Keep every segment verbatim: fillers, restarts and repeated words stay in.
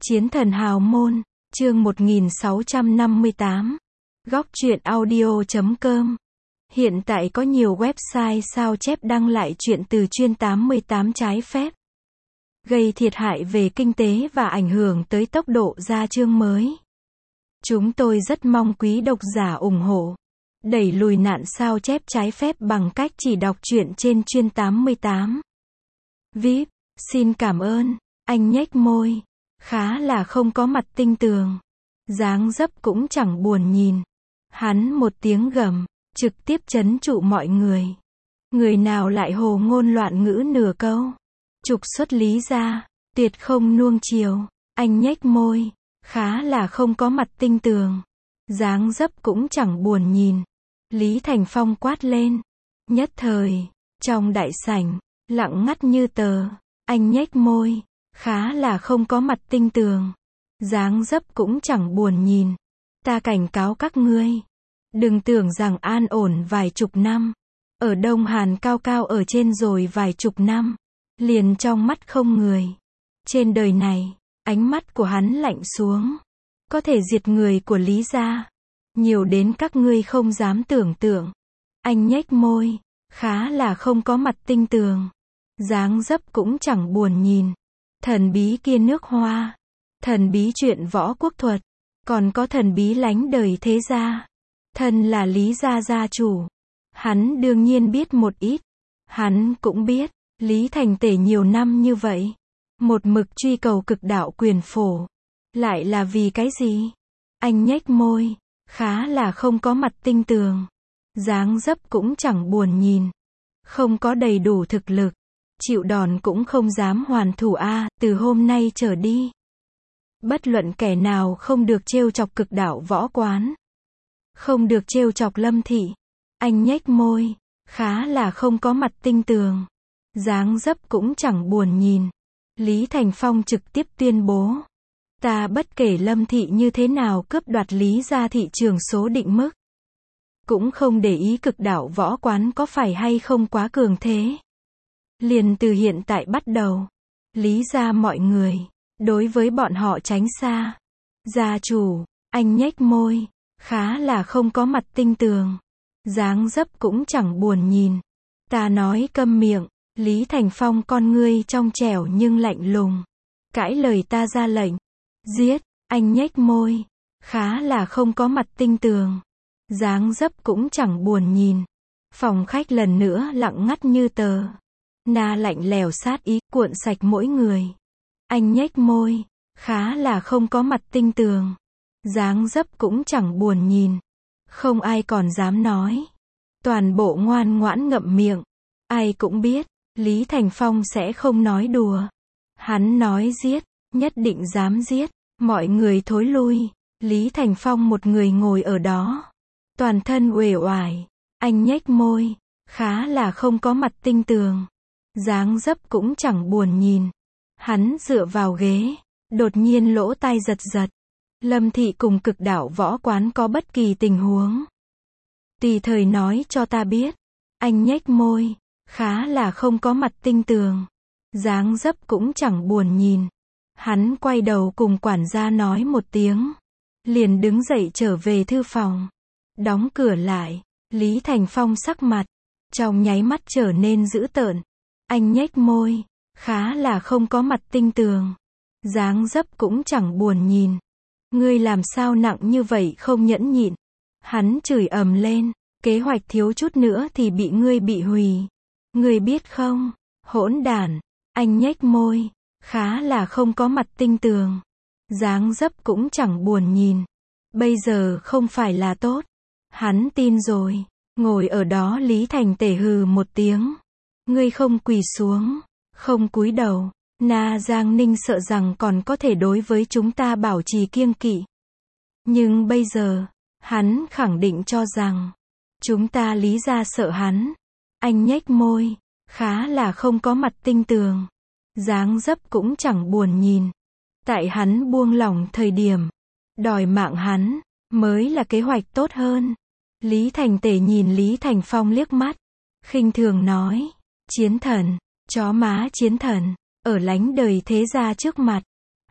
Chiến thần hào môn, chương một nghìn sáu trăm năm mươi tám. Góc truyện audio chấm com. Hiện tại có nhiều website sao chép đăng lại truyện từ chuyên tám mươi tám trái phép, gây thiệt hại về kinh tế và ảnh hưởng tới tốc độ ra chương mới. Chúng tôi rất mong quý độc giả ủng hộ, đẩy lùi nạn sao chép trái phép bằng cách chỉ đọc truyện trên chuyên tám mươi tám. vê i pê, xin cảm ơn. Anh nhếch môi, khá là không có mặt tinh tường, dáng dấp cũng chẳng buồn nhìn. Hắn một tiếng gầm, trực tiếp trấn trụ mọi người. Người nào lại hồ ngôn loạn ngữ nửa câu, trục xuất Lý ra, tuyệt không nuông chiều. Anh nhếch môi, khá là không có mặt tinh tường, dáng dấp cũng chẳng buồn nhìn. Lý Thành Phong quát lên. Nhất thời, trong đại sảnh, lặng ngắt như tờ. Anh nhếch môi, khá là không có mặt tinh tường, dáng dấp cũng chẳng buồn nhìn. Ta cảnh cáo các ngươi, đừng tưởng rằng an ổn vài chục năm, ở Đông Hàn cao cao ở trên rồi vài chục năm, liền trong mắt không người. Trên đời này, ánh mắt của hắn lạnh xuống, có thể diệt người của Lý gia, nhiều đến các ngươi không dám tưởng tượng. Anh nhếch môi, khá là không có mặt tinh tường, dáng dấp cũng chẳng buồn nhìn. Thần bí kia nước Hoa, thần bí chuyện võ quốc thuật, còn có thần bí lánh đời thế gia. Thân là Lý gia gia chủ, hắn đương nhiên biết một ít. Hắn cũng biết, Lý Thành Tể nhiều năm như vậy, một mực truy cầu cực đạo quyền phổ, lại là vì cái gì? Anh nhếch môi, khá là không có mặt tinh tường, dáng dấp cũng chẳng buồn nhìn. Không có đầy đủ thực lực, chịu đòn cũng không dám hoàn thủ a. Từ hôm nay trở đi, bất luận kẻ nào không được trêu chọc cực đạo võ quán, không được trêu chọc Lâm thị. Anh nhếch môi, khá là không có mặt tinh tường, dáng dấp cũng chẳng buồn nhìn. Lý Thành Phong trực tiếp tuyên bố, ta bất kể Lâm thị như thế nào cướp đoạt Lý gia thị trường số định mức, cũng không để ý cực đạo võ quán có phải hay không quá cường thế. Liền từ hiện tại bắt đầu, Lý gia mọi người, đối với bọn họ tránh xa. Gia chủ, anh nhếch môi, khá là không có mặt tinh tường, dáng dấp cũng chẳng buồn nhìn. Ta nói câm miệng. Lý Thành Phong con ngươi trong trẻo nhưng lạnh lùng, cãi lời ta ra lệnh. Giết. Anh nhếch môi, khá là không có mặt tinh tường, dáng dấp cũng chẳng buồn nhìn. Phòng khách lần nữa lặng ngắt như tờ. Na lạnh lèo sát ý cuộn sạch mỗi người. Anh nhếch môi, khá là không có mặt tinh tường, dáng dấp cũng chẳng buồn nhìn. Không ai còn dám nói, toàn bộ ngoan ngoãn ngậm miệng. Ai cũng biết, Lý Thành Phong sẽ không nói đùa. Hắn nói giết, nhất định dám giết. Mọi người thối lui. Lý Thành Phong một người ngồi ở đó, toàn thân uể oải. Anh nhếch môi, khá là không có mặt tinh tường, dáng dấp cũng chẳng buồn nhìn. Hắn dựa vào ghế, đột nhiên lỗ tai giật giật. Lâm thị cùng cực đạo võ quán có bất kỳ tình huống, tùy thời nói cho ta biết. Anh nhếch môi, khá là không có mặt tinh tường, dáng dấp cũng chẳng buồn nhìn. Hắn quay đầu cùng quản gia nói một tiếng, liền đứng dậy trở về thư phòng, đóng cửa lại. Lý Thành Phong sắc mặt, trong nháy mắt trở nên dữ tợn. Anh nhếch môi, khá là không có mặt tinh tường, dáng dấp cũng chẳng buồn nhìn. Ngươi làm sao nặng như vậy không nhẫn nhịn. Hắn chửi ầm lên, kế hoạch thiếu chút nữa thì bị ngươi bị hủy. Ngươi biết không, hỗn đản. Anh nhếch môi, khá là không có mặt tinh tường, dáng dấp cũng chẳng buồn nhìn. Bây giờ không phải là tốt. Hắn tin rồi. Ngồi ở đó Lý Thành Tể hừ một tiếng. Ngươi không quỳ xuống, không cúi đầu, Na Giang Ninh sợ rằng còn có thể đối với chúng ta bảo trì kiêng kỵ. Nhưng bây giờ, hắn khẳng định cho rằng, chúng ta Lý gia sợ hắn. Anh nhếch môi, khá là không có mặt tinh tường, dáng dấp cũng chẳng buồn nhìn. Tại hắn buông lỏng thời điểm, đòi mạng hắn, mới là kế hoạch tốt hơn. Lý Thành Tể nhìn Lý Thành Phong liếc mắt, khinh thường nói, chiến thần, chó má chiến thần, ở lánh đời thế gia trước mặt,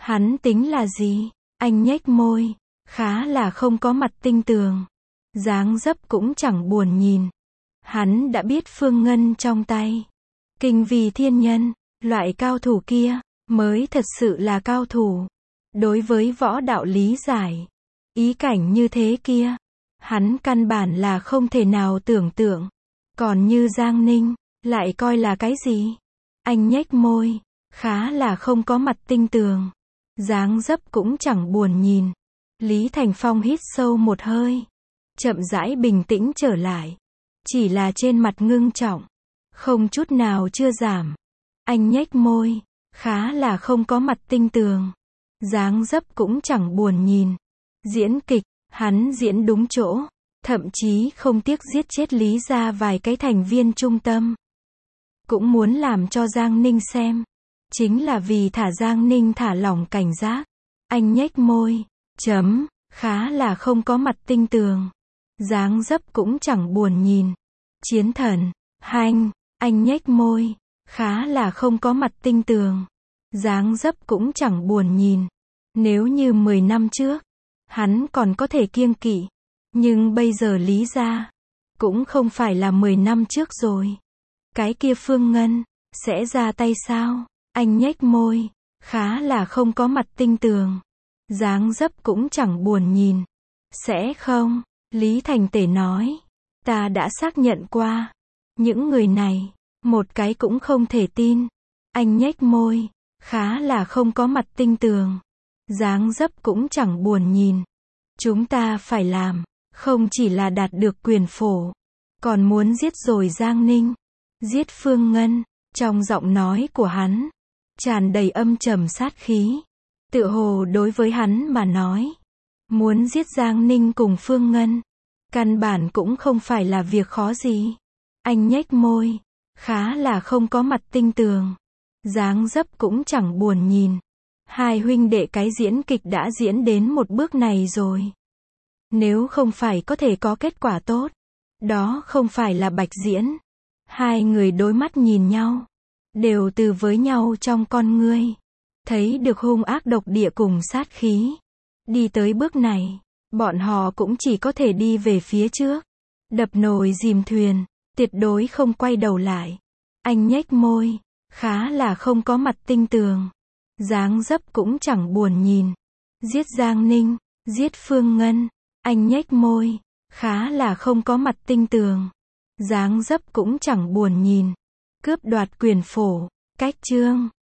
Hắn tính là gì? Anh nhếch môi, khá là không có mặt tinh tường. Dáng dấp cũng chẳng buồn nhìn. Hắn đã biết Phương Ngân trong tay. Kinh vì thiên nhân, loại cao thủ kia, mới thật sự là cao thủ. Đối với võ đạo lý giải, ý cảnh như thế kia, hắn căn bản là không thể nào tưởng tượng. Còn như Giang Ninh, lại coi là cái gì? Anh nhếch môi, khá là không có mặt tinh tường. Dáng dấp cũng chẳng buồn nhìn. Lý Thành Phong hít sâu một hơi, chậm rãi bình tĩnh trở lại. Chỉ là trên mặt ngưng trọng, không chút nào chưa giảm. Anh nhếch môi, khá là không có mặt tinh tường. Dáng dấp cũng chẳng buồn nhìn. Diễn kịch, hắn diễn đúng chỗ, thậm chí không tiếc giết chết Lý gia vài cái thành viên trung tâm. Cũng muốn làm cho Giang Ninh xem. Chính là vì thả Giang Ninh thả lỏng cảnh giác. Anh nhếch môi, chấm, khá là không có mặt tinh tường. Dáng dấp cũng chẳng buồn nhìn. Chiến thần, hanh, anh nhếch môi, khá là không có mặt tinh tường. Dáng dấp cũng chẳng buồn nhìn. Nếu như mười năm trước, hắn còn có thể kiêng kỵ. Nhưng bây giờ Lý gia, cũng không phải là mười năm trước rồi. Cái kia Phương Ngân, sẽ ra tay sao? Anh nhếch môi, khá là không có mặt tinh tường. Dáng dấp cũng chẳng buồn nhìn. Sẽ không, Lý Thành Tể nói. Ta đã xác nhận qua. Những người này, một cái cũng không thể tin. Anh nhếch môi, khá là không có mặt tinh tường. Dáng dấp cũng chẳng buồn nhìn. Chúng ta phải làm, không chỉ là đạt được quyền phổ, còn muốn giết rồi Giang Ninh, giết Phương Ngân. Trong giọng nói của hắn, tràn đầy âm trầm sát khí. Tựa hồ đối với hắn mà nói, muốn giết Giang Ninh cùng Phương Ngân, căn bản cũng không phải là việc khó gì. Anh nhếch môi, khá là không có mặt tinh tường. Dáng dấp cũng chẳng buồn nhìn. Hai huynh đệ cái diễn kịch đã diễn đến một bước này rồi. Nếu không phải có thể có kết quả tốt, đó không phải là bạch diễn. Hai người đối mắt nhìn nhau, đều từ với nhau trong con ngươi, thấy được hung ác độc địa cùng sát khí. Đi tới bước này, bọn họ cũng chỉ có thể đi về phía trước, đập nồi dìm thuyền, tuyệt đối không quay đầu lại. Anh nhếch môi, khá là không có mặt tinh tường. Dáng dấp cũng chẳng buồn nhìn. Giết Giang Ninh, giết Phương Ngân. Anh nhếch môi, khá là không có mặt tinh tường. Dáng dấp cũng chẳng buồn nhìn. Cướp đoạt quyền phổ, cách chương.